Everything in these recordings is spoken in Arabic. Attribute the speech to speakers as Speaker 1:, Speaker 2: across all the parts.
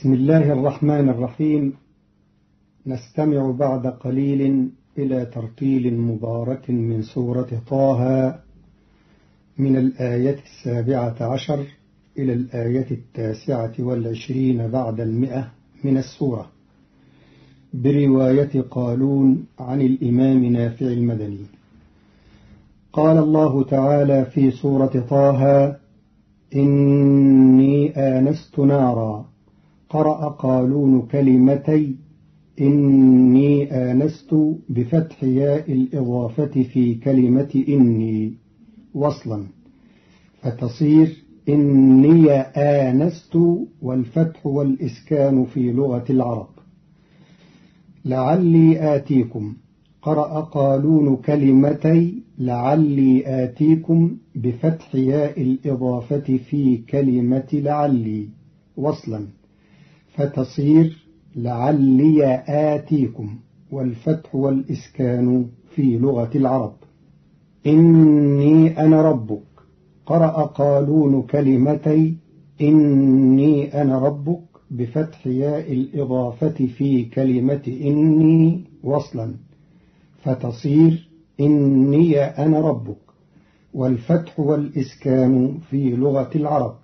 Speaker 1: بسم الله الرحمن الرحيم. نستمع بعد قليل إلى ترتيل مبارك من سورة طه من الآية 17 إلى الآية 29 بعد 100 من السورة، برواية قالون عن الإمام نافع المدني. قال الله تعالى في سورة طه: إني آنست نارا. قرأ قالون كلمتي إني آنست بفتح ياء الإضافة في كلمة إني وصلا، فتصير إني آنست، والفتح والإسكان في لغة العرب. لعلي آتيكم. قرأ قالون كلمتي لعلي آتيكم بفتح ياء الإضافة في كلمة لعلي وصلا، فتصير لعلي آتيكم، والفتح والإسكان في لغة العرب. إني أنا ربك. قرأ قالون كلمتي إني أنا ربك بفتح ياء الإضافة في كلمة إني وصلا، فتصير إني أنا ربك، والفتح والإسكان في لغة العرب.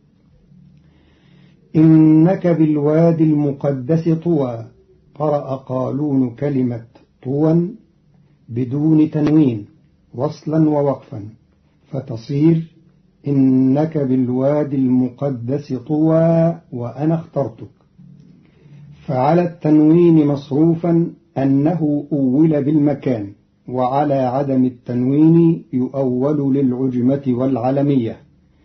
Speaker 1: إنك بالوادي المقدس طوى. قرأ قالون كلمة طوى بدون تنوين وصلا ووقفا، فتصير إنك بالوادي المقدس طوى وأنا اخترتك. فعلى التنوين مصروفا أنه أول بالمكان، وعلى عدم التنوين يؤول للعجمة والعلمية.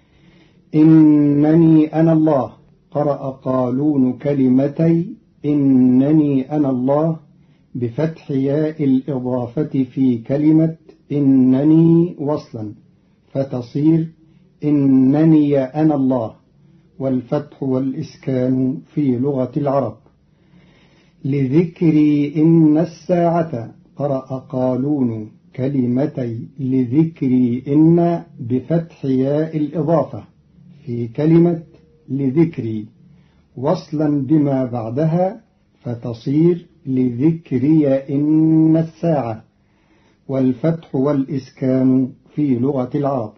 Speaker 1: إنني أنا الله. قرأ قالون كلمتي إنني أنا الله بفتح ياء الإضافة في كلمة إنني وصلا، فتصير إنني أنا الله، والفتح والإسكان في لغة العرب. لذكري إن الساعة. قرأ قالون كلمتي لذكري إن بفتح ياء الإضافة في كلمة لذكري وصلا بما بعدها، فتصير لذكري إن الساعة، والفتح والإسكان في لغة العرب.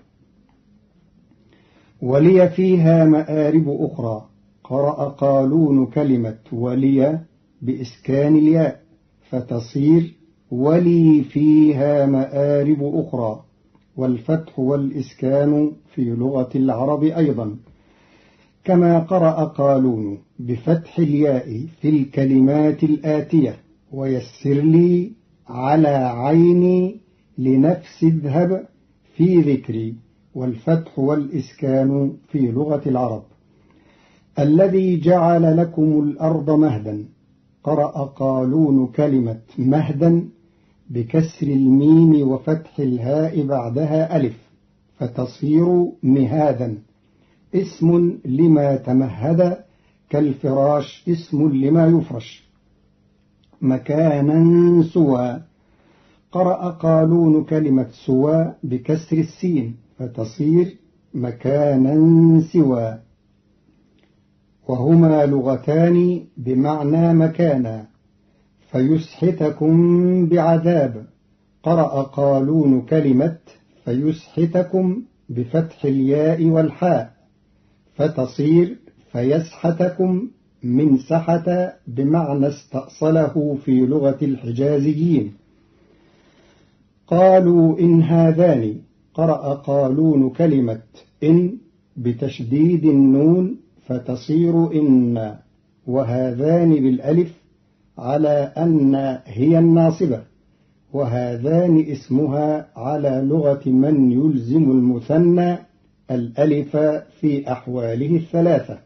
Speaker 1: ولي فيها مآرب أخرى. قرأ قالون كلمة ولي بإسكان الياء، فتصير ولي فيها مآرب أخرى، والفتح والإسكان في لغة العرب أيضا. كما قرأ قالون بفتح الياء في الكلمات الآتية: ويسر لي على عيني لنفس اذهب في ذكري، والفتح والإسكان في لغة العرب. الذي جعل لكم الأرض مهدا. قرأ قالون كلمة مهدا بكسر الميم وفتح الهاء بعدها ألف، فتصير مهادا، اسم لما تمهد كالفراش اسم لما يفرش. مكانا سوى. قرأ قالون كلمة سوى بكسر السين، فتصير مكانا سوى. وهما لغتان بمعنى مكانا، فيسحتكم بعذاب. قرأ قالون كلمة فيسحتكم بفتح الياء والحاء، فتصير فيسحتكم من سحت بمعنى استأصله في لغة الحجازيين. قالوا إن هذان. قرأ قالون كلمة إن بتشديد النون، فتصير إن، وهذان بالألف على أن هي الناصبة، وهذان اسمها على لغة من يلزم المثنى الألف في أحواله الثلاثة.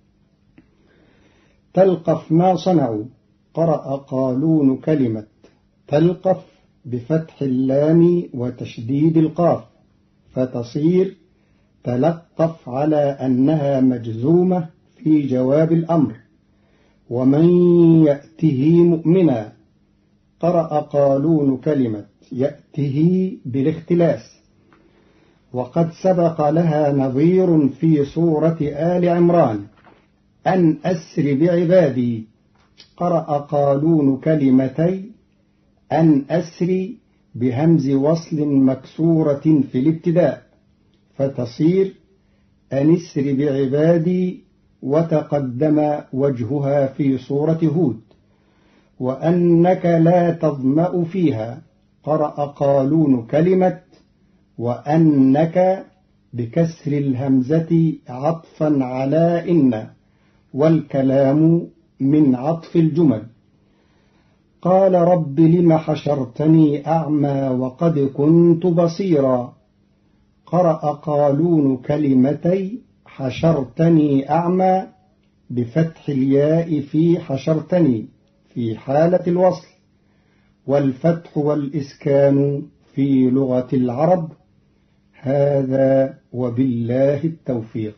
Speaker 1: تلقف ما صنعوا. قرأ قالون كلمة تلقف بفتح اللام وتشديد القاف، فتصير تلقف على أنها مجزومة في جواب الأمر. ومن يأته مؤمنا. قرأ قالون كلمة يأته بالاختلاس، وقد سبق لها نظير في سورة آل عمران: أن أسر بعبادي. قرأ قالون كلمتي أن أسر بهمز وصل مكسورة في الابتداء، فتصير أن اسر بعبادي، وتقدم وجهها في سورة هود. وأنك لا تظمأ فيها. قرأ قالون كلمة وأنك بكسر الهمزة عطفا على إن، والكلام من عطف الجمل. قال رب لم حشرتني أعمى وقد كنت بصيرا. قرأ قالون كلمتي حشرتني أعمى بفتح الياء في حشرتني في حالة الوصل، والفتح والإسكان في لغة العرب. هذا وبالله التوفيق.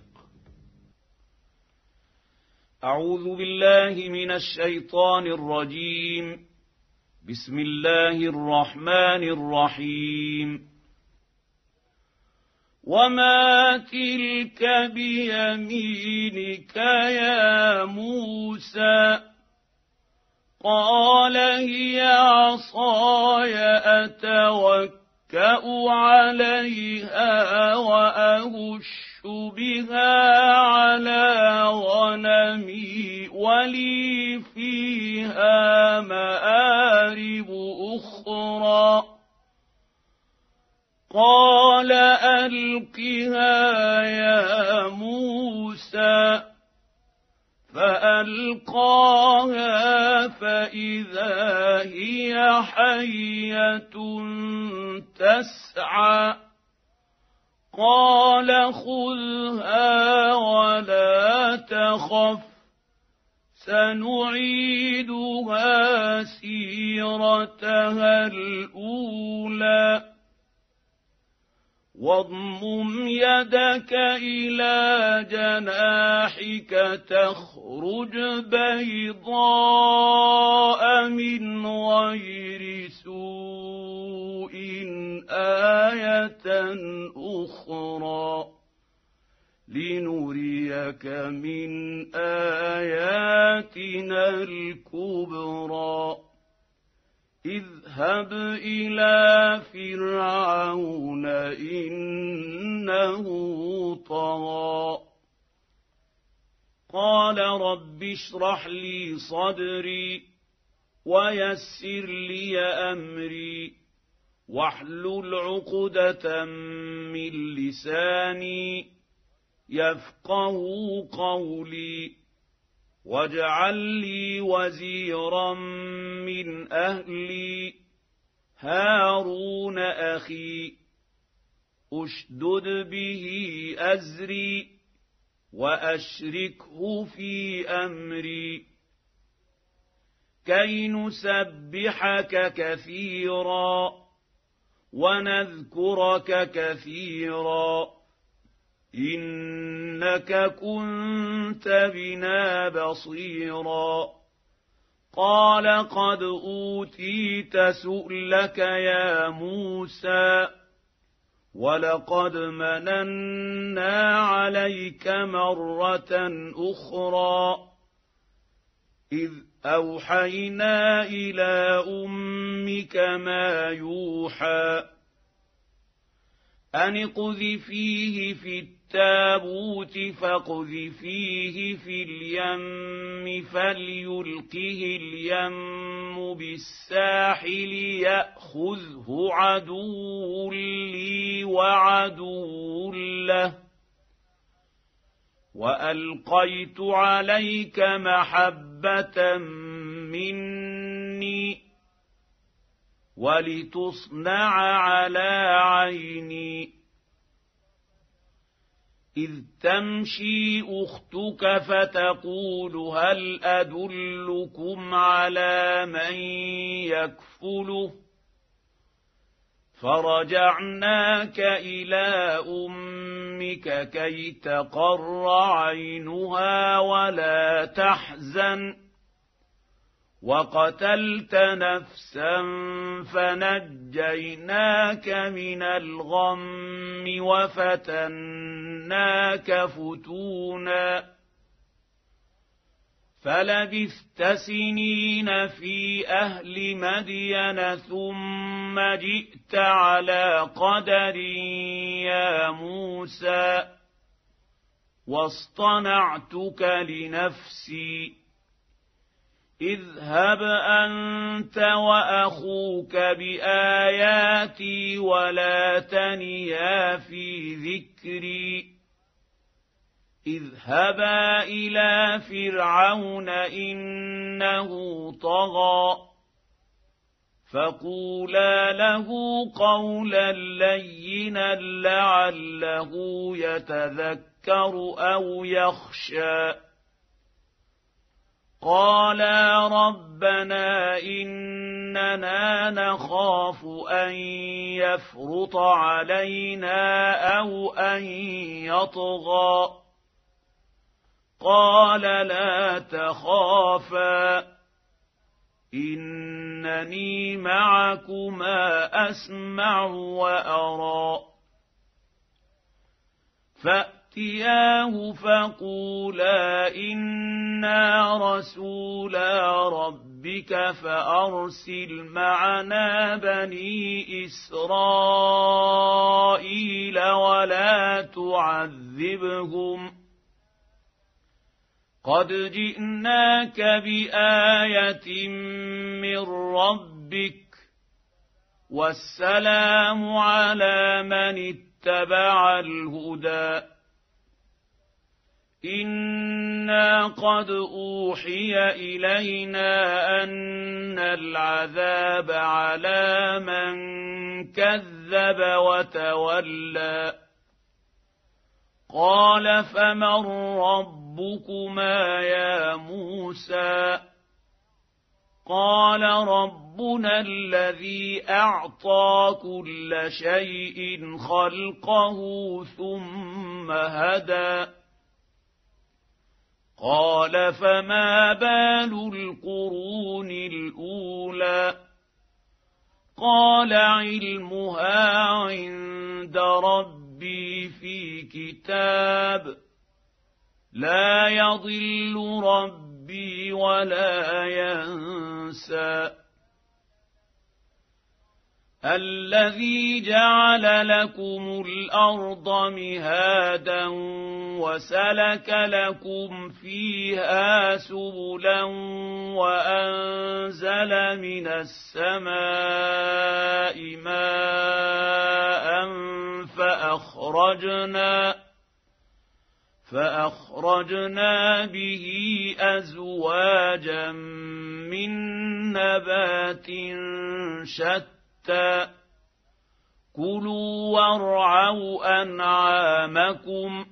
Speaker 2: أعوذ بالله من الشيطان الرجيم. بسم الله الرحمن الرحيم. وما تلك بيمينك يا موسى؟ قال هي عصاي أتوكأ عليها وأهش بها على غنمي ولي فيها مآرب أخرى. قال ألقها يا موسى. فألقاها فإذا هي حية تسعى. قال خذها ولا تخف، سنعيدها سيرتها الأولى. واضمم يدك إلى جناحك تخرج بيضاء من غير سوء آية أخرى لنريك من آياتنا الكبرى. اذهب إلى فرعون إنه طغى. قال رب اشرح لي صدري ويسر لي أمري واحلل عقدة من لساني يفقه قولي. واجعل لي وزيرا من أهلي هارون أخي. أشدد به أزري وأشركه في أمري كي نسبحك كثيرا ونذكرك كثيرا إنك كنت بنا بصيرا. قال قد أوتيت سؤلك يا موسى ولقد مننا عليك مرة أخرى إذ أوحينا إلى أمك ما يوحى أن اقذفيه في التابوت فاقذفيه في اليم فليلقه اليم بالساحل يأخذه عدو لي وعدو له. وألقيت عليك محبة مني ولتصنع على عيني. إذ تمشي أختك فتقول هل أدلكم على من يكفله؟ فرجعناك إلى أمك كي تقر عينها ولا تحزن. وقتلت نفسا فنجيناك من الغم وفتناك فتونا فلبثت سنين في أهل مدين ثم جئت على قدر يا موسى واصطنعتك لنفسي اذهب أنت وأخوك بآياتي ولا تنيا في ذكري اذهبا إلى فرعون إنه طغى فقولا له قولا لينا لعله يتذكر أو يخشى قالا ربنا إننا نخاف أن يفرط علينا أو أن يطغى قال لا تخافا إنني معكما أسمع وأرى فأتياه فقولا إنا رسولا ربك فأرسل معنا بني إسرائيل ولا تعذبهم قد جئناك بآية من ربك والسلام على من اتبع الهدى إنا قد أوحي إلينا أن العذاب على من كذب وتولى قال فمن ربكما يا موسى قال ربنا الذي أعطى كل شيء خلقه ثم هدى قال فما بال القرون الأولى قال علمها عند ربي في كتاب لا يضل ربي ولا ينسى الذي جعل لكم الأرض مهادا وسلك لكم فيها سبلا وأنزل من السماء ماء فأخرجنا به أزواجا من نبات شتى كلوا وارعوا أنعامكم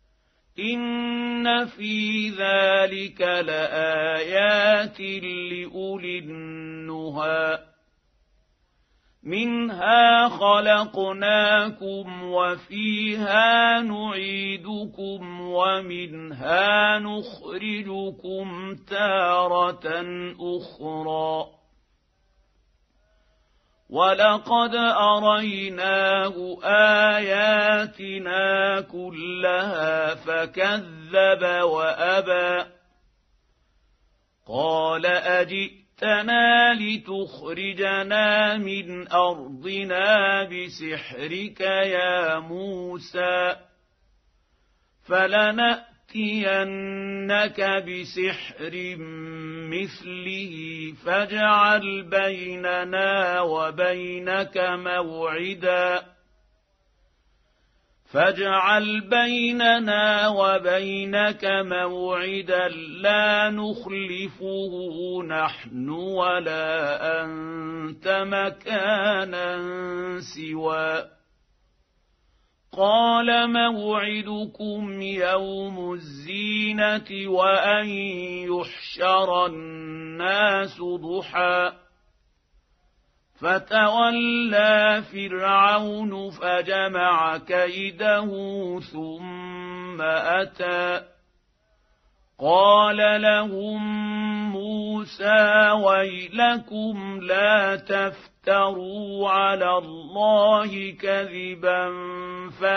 Speaker 2: إن في ذلك لآيات لأولي النهى منها خلقناكم وفيها نعيدكم ومنها نخرجكم تارة أخرى ولقد أريناه آياتنا كلها فكذب وأبى قال أجئتنا لتخرجنا من أرضنا بسحرك يا موسى فلنأتينك بسحر مثله فاجعل بيننا وبينك موعدا لا نخلفه نحن ولا أنت مكانا سوى قال موعدكم يوم الزينة وأن يحشر الناس ضحى فتولى فرعون فجمع كيده ثم أتى قال لهم موسى ويلكم لا تفتروا على الله كذبا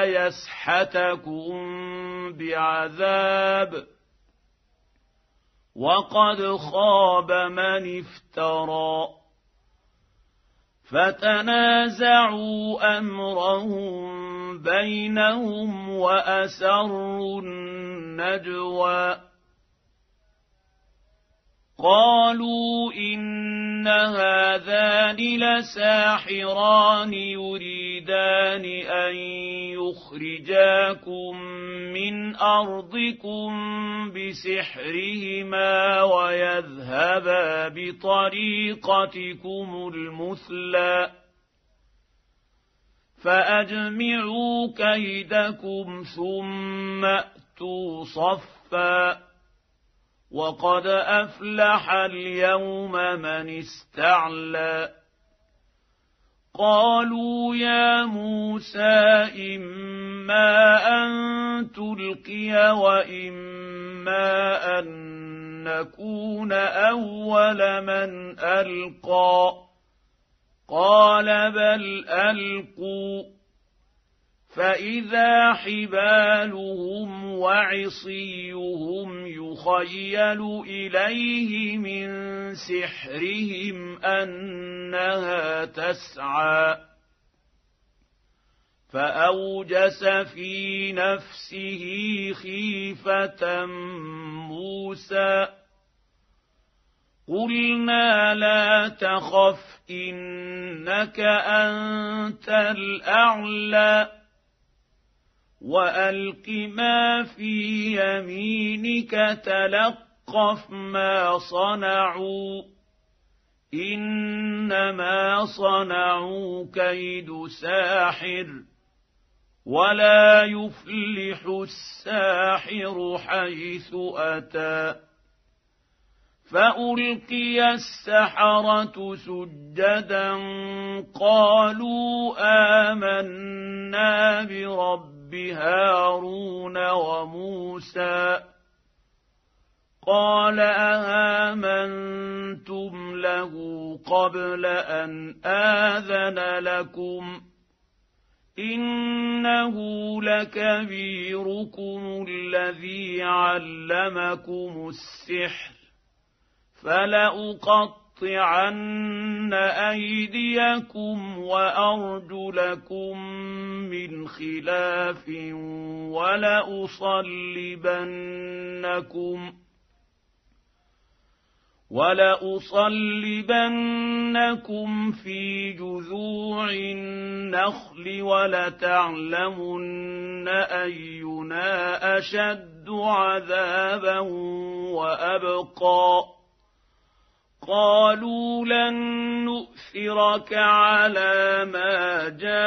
Speaker 2: فيسحتكم بعذاب وقد خاب من افترى. فتنازعوا أمرهم بينهم وأسروا النجوى قالوا إن هذان لساحران يريدان أن يخرجاكم من أرضكم بسحرهما ويذهبا بطريقتكم المثلى فأجمعوا كيدكم ثم أتوا صفا وقد أفلح اليوم من استعلى. قالوا يا موسى إما أن تلقي وإما أن نكون أول من ألقى قال بل ألقوا فإذا حبالهم وعصيهم يخيل إليه من سحرهم أنها تسعى فأوجس في نفسه خيفة موسى قلنا لا تخف إنك أنت الأعلى وألق ما في يمينك تلقف ما صنعوا إنما صنعوا كيد ساحر ولا يفلح الساحر حيث أتى. فألقي السحرة سجدا قالوا آمنا برب هارون وموسى قال آمنتم له قبل أن آذن لكم إنه لكبيركم الذي علمكم السحر فلأقطعن أيديكم وأرجلكم من خلاف ولأصلبنكم في جذوع النخل ولتعلمن أينا أشد عذابا وأبقى. قالوا لن نؤثرك على ما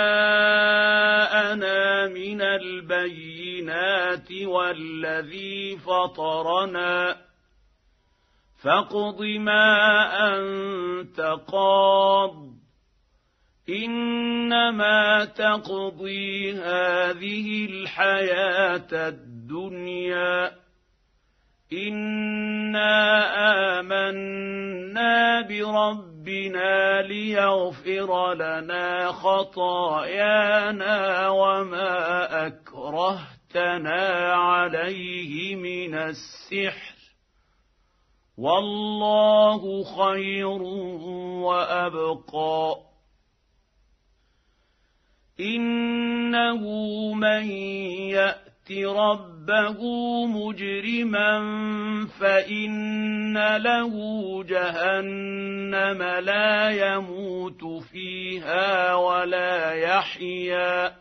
Speaker 2: جاءنا من البينات والذي فطرنا فاقض ما أنت قاض إنما تقضي هذه الحياة الدنيا إنا آمنا بربنا ليغفر لنا خطايانا وما أكرهتنا عليه من السحر والله خير وأبقى. إنه من يأت ربه مجرما فإن له جهنم لا يموت فيها ولا يحيا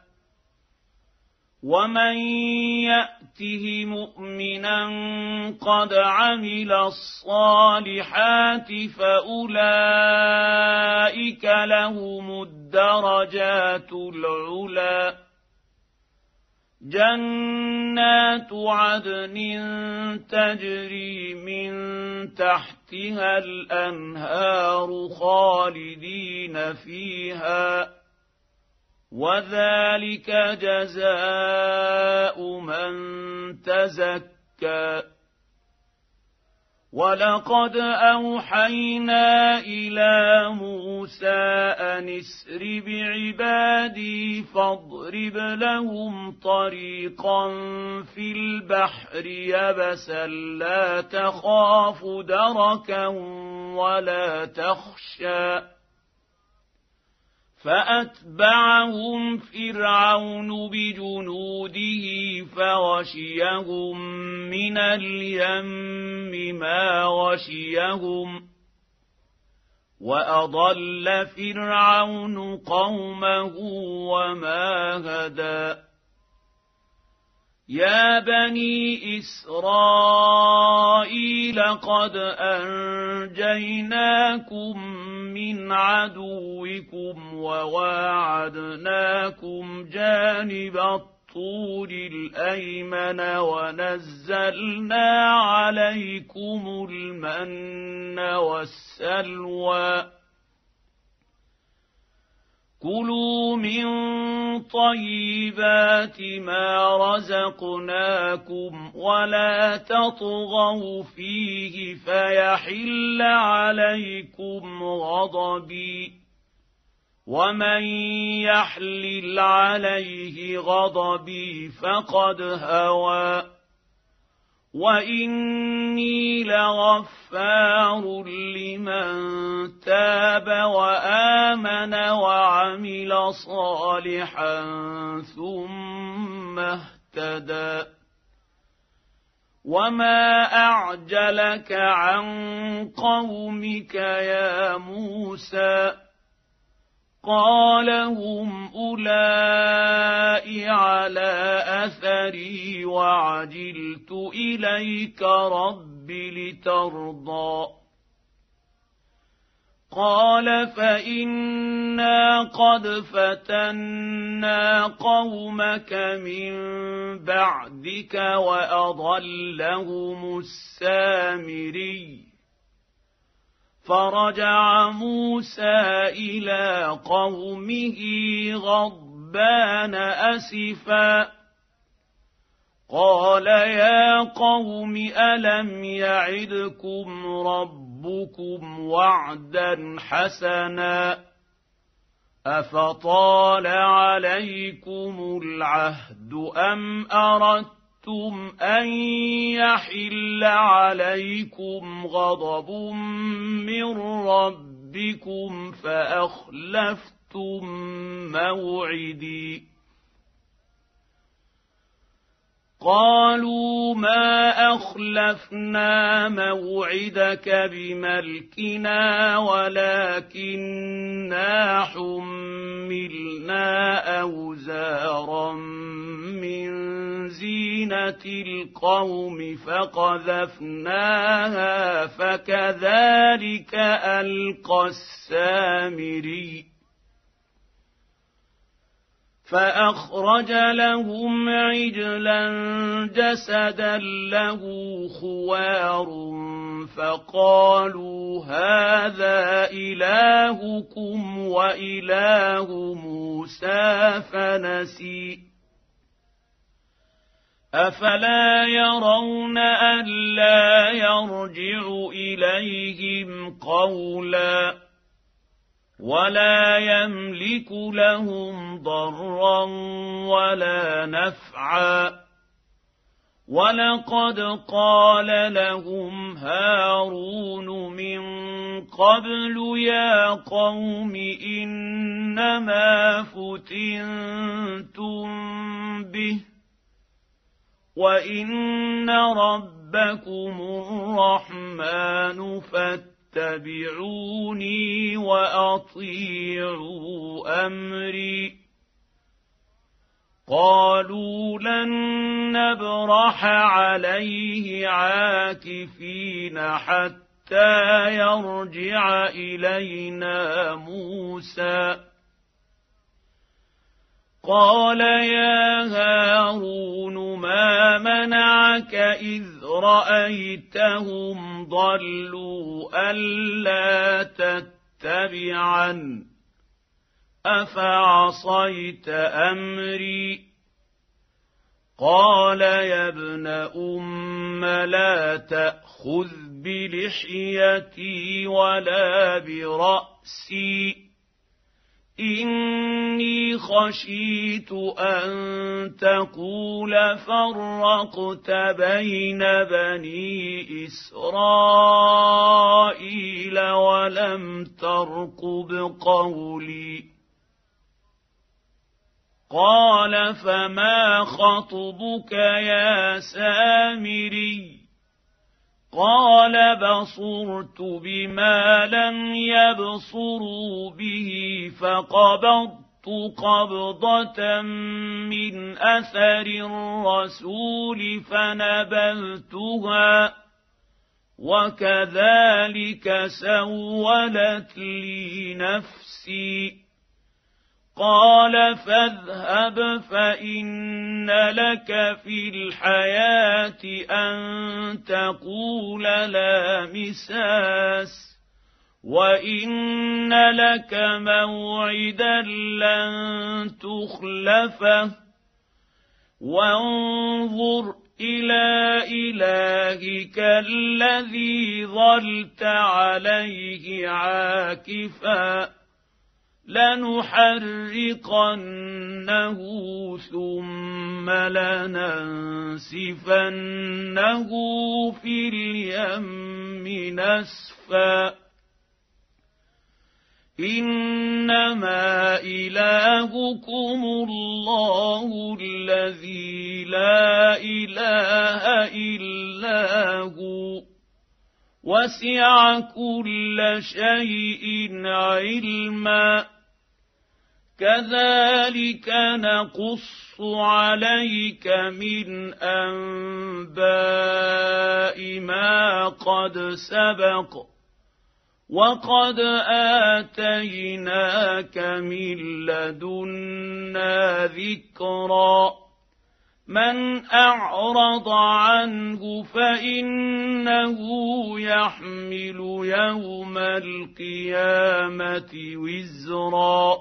Speaker 2: ومن يأته مؤمنا قد عمل الصالحات فأولئك لهم الدرجات العلى جنات عدن تجري من تحتها الأنهار خالدين فيها وذلك جزاء من تزكى ولقد أوحينا إلى موسى أن اسر بعبادي فاضرب لهم طريقا في البحر يبسا لا تخاف دركا ولا تخشى فأتبعهم فرعون بجنوده فغشيهم من اليم ما غشيهم وأضل فرعون قومه وما هدى يا بني إسرائيل قد أنجيناكم من عدوكم وواعدناكم جانب الطور الأيمن ونزلنا عليكم المن والسلوى كلوا من طيبات ما رزقناكم ولا تطغوا فيه فيحل عليكم غضبي ومن يحلل عليه غضبي فقد هوى وإني لغفار لمن تاب وآمن وعمل صالحا ثم اهتدى وما أعجلك عن قومك يا موسى قال هم أولئك على أثري وعجلت إليك رب لترضى قال فإنا قد فتنا قومك من بعدك وأضلهم السامري فرجع موسى إلى قومه غضبان أسفا قال يا قوم ألم يعدكم ربكم وعدا حسنا أفطال عليكم العهد أم أردتم أن يحل عليكم غضب من ربكم فأخلفتم موعدي قالوا ما أخلفنا موعدك بملكنا ولكننا حملنا أوزارا من زينة القوم فقذفناها فكذلك ألقى السامري فأخرج لهم عجلا جسدا له خوار فقالوا هذا إلهكم وإله موسى فنسي أفلا يرون ألا يرجع إليهم قولا ولا يملك لهم ضرا ولا نفعا ولقد قال لهم هارون من قبل يا قوم إنما فتنتم به وإن ربكم الرحمن فاتبعوني وأطيعوا أمري قالوا لن نبرح عليه عاكفين حتى يرجع إلينا موسى قال يا هارون ما منعك إذ رأيتهم ضلوا ألا تتبعن أفعصيت أمري قال يا ابن أم لا تأخذ بلحيتي ولا برأسي إني خشيت أن تقول فرقت بين بني إسرائيل ولم ترقب قولي قال فما خطبك يا سامري قال بصرت بما لم يبصروا به فقبضت قبضة من أثر الرسول فنبذتها وكذلك سولت لي نفسي قال فاذهب فإن لك في الحياة أن تقول لا مساس وإن لك موعدا لن تخلفه وانظر إلى إلهك الذي ظلت عليه عاكفا لنحرقنه ثم لننسفنه في اليم نسفا إنما إلهكم الله الذي لا إله إلا هو وسع كل شيء علما كذلك نقص عليك من أنباء ما قد سبق وقد آتيناك من لدنا ذكرا من أعرض عنه فإنه يحمل يوم القيامة وزرا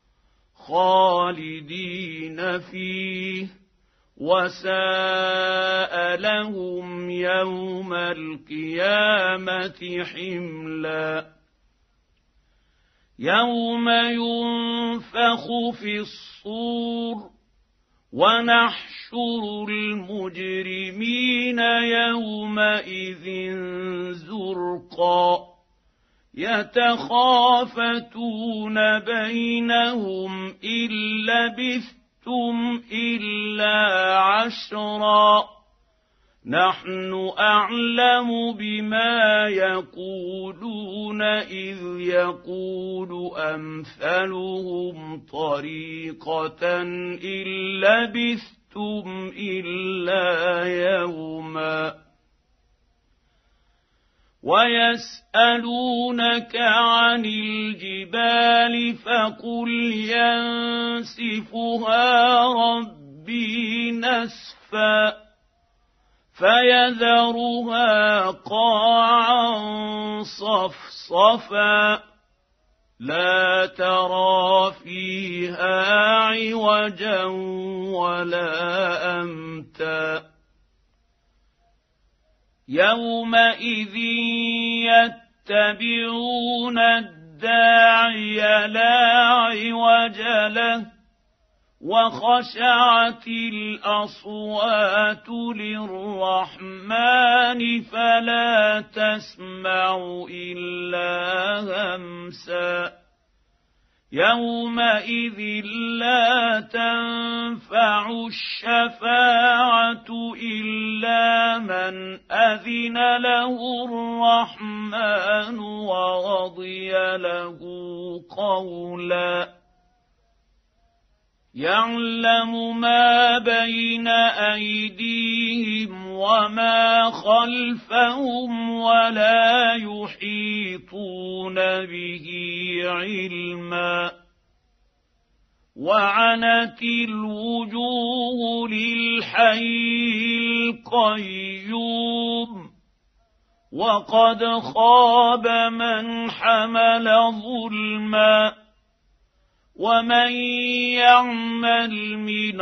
Speaker 2: خالدين فيه وساء لهم يوم القيامة حملا يوم ينفخ في الصور ونحشر المجرمين يومئذ زرقا يتخافتون بينهم إن لبثتم إلا عشرا نحن أعلم بما يقولون إذ يقول أمثلهم طريقة إن لبثتم إلا يوما ويسألونك عن الجبال فقل ينسفها ربي نسفا فيذرها قاعا صفصفا لا ترى فيها عوجا ولا أمتا يومئذ يتبعون الداعي لا عوج له وخشعت الأصوات للرحمن فلا تسمع إلا همسا يومئذ لا تنفع الشفاعة إلا من أذن له الرحمن ورضي له قولا يعلم ما بين أيديهم وما خلفهم ولا يحيطون به علما وعنت الوجوه للحي القيوم وقد خاب من حمل ظلما ومن يعمل من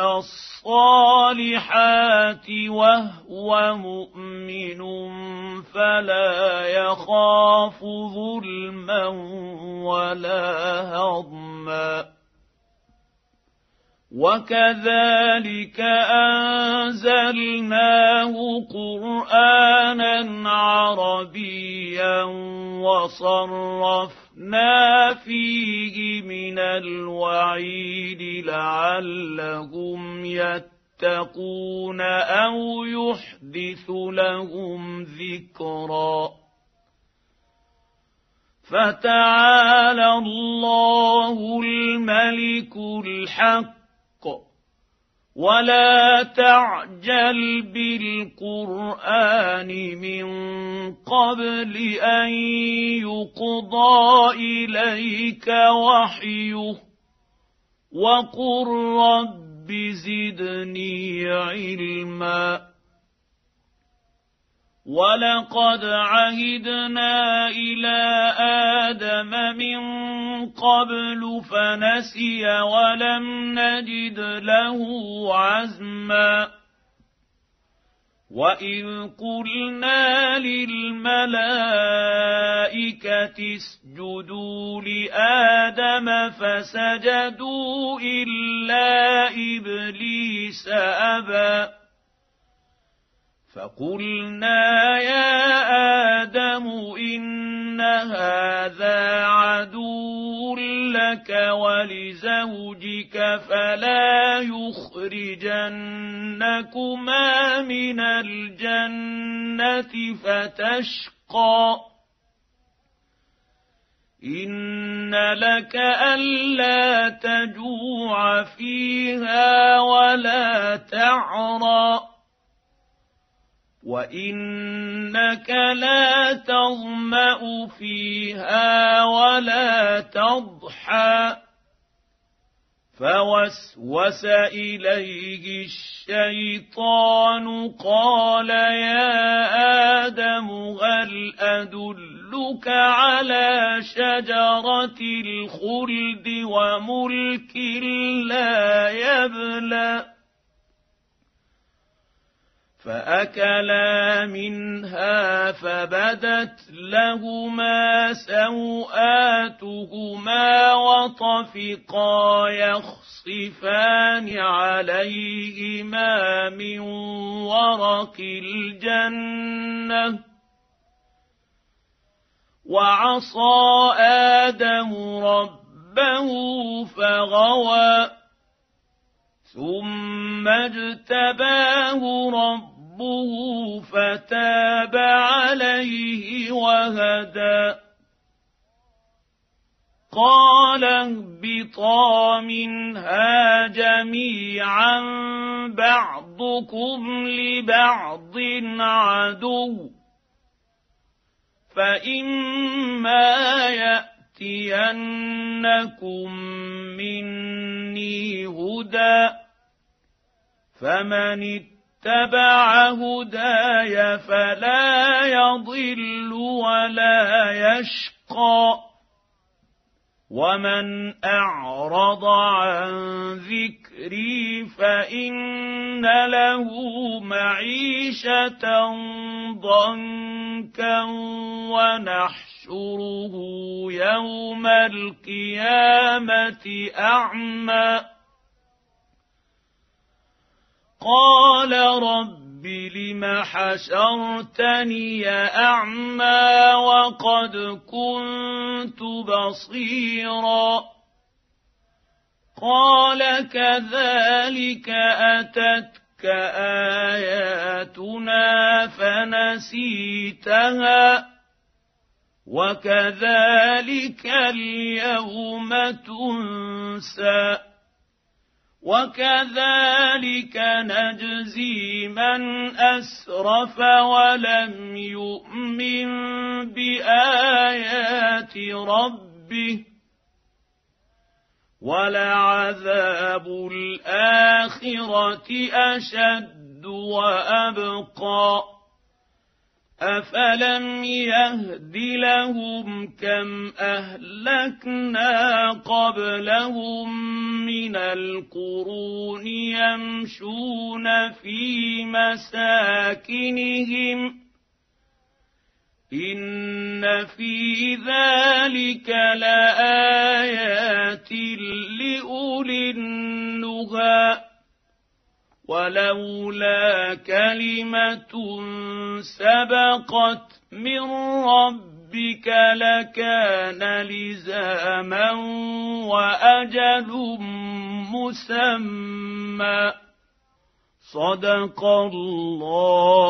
Speaker 2: الصالحات وهو مؤمن فلا يخاف ظلما ولا هضما وكذلك أنزلناه قرآنا عربيا وصرفنا فيه من الوعيد لعلهم يتقون أو يحدث لهم ذكرا فتعالى الله الملك الحق ولا تعجل بالقرآن من قبل أن يقضى إليك وحيه وقل رب زدني علما ولقد عهدنا إلى آدم من قبل فنسي ولم نجد له عزما وإذ قلنا للملائكة اسجدوا لآدم فسجدوا إلا إبليس أبى فقلنا يا آدم إن هذا عدو لك ولزوجك فلا يخرجنكما من الجنة فتشقى إن لك ألا تجوع فيها ولا تعرى وإنك لا تظمأ فيها ولا تضحى فوسوس إليه الشيطان قال يا آدم هل أدلك على شجرة الخلد وملك لا يبلى فأكلا منها فبدت لهما سوآتهما وطفقا يخصفان عليهما من ورق الجنة وعصى آدم ربه فغوى ثم اجتباه ربه فتاب عليه وهدى قال اهبطا منها جميعا بعضكم لبعض عدو فإما يأتينكم مني هدى فمن اتبع هداي فلا يضل ولا يشقى ومن أعرض عن ذكري فإن له معيشة ضنكا ونحشره يوم القيامة أعمى قال رب لم حشرتني أعمى وقد كنت بصيرا قال كذلك أتتك آياتنا فنسيتها وكذلك اليوم تنسى وكذلك نجزي من أسرف ولم يؤمن بآيات ربه ولعذاب الآخرة أشد وأبقى أفلم يهد لهم كم أهلكنا قبلهم من القرون يمشون في مساكنهم إن في ذلك لآيات لأولي النهى ولولا كلمة سبقت من ربك لكان لزاما وأجل مسمى صدق الله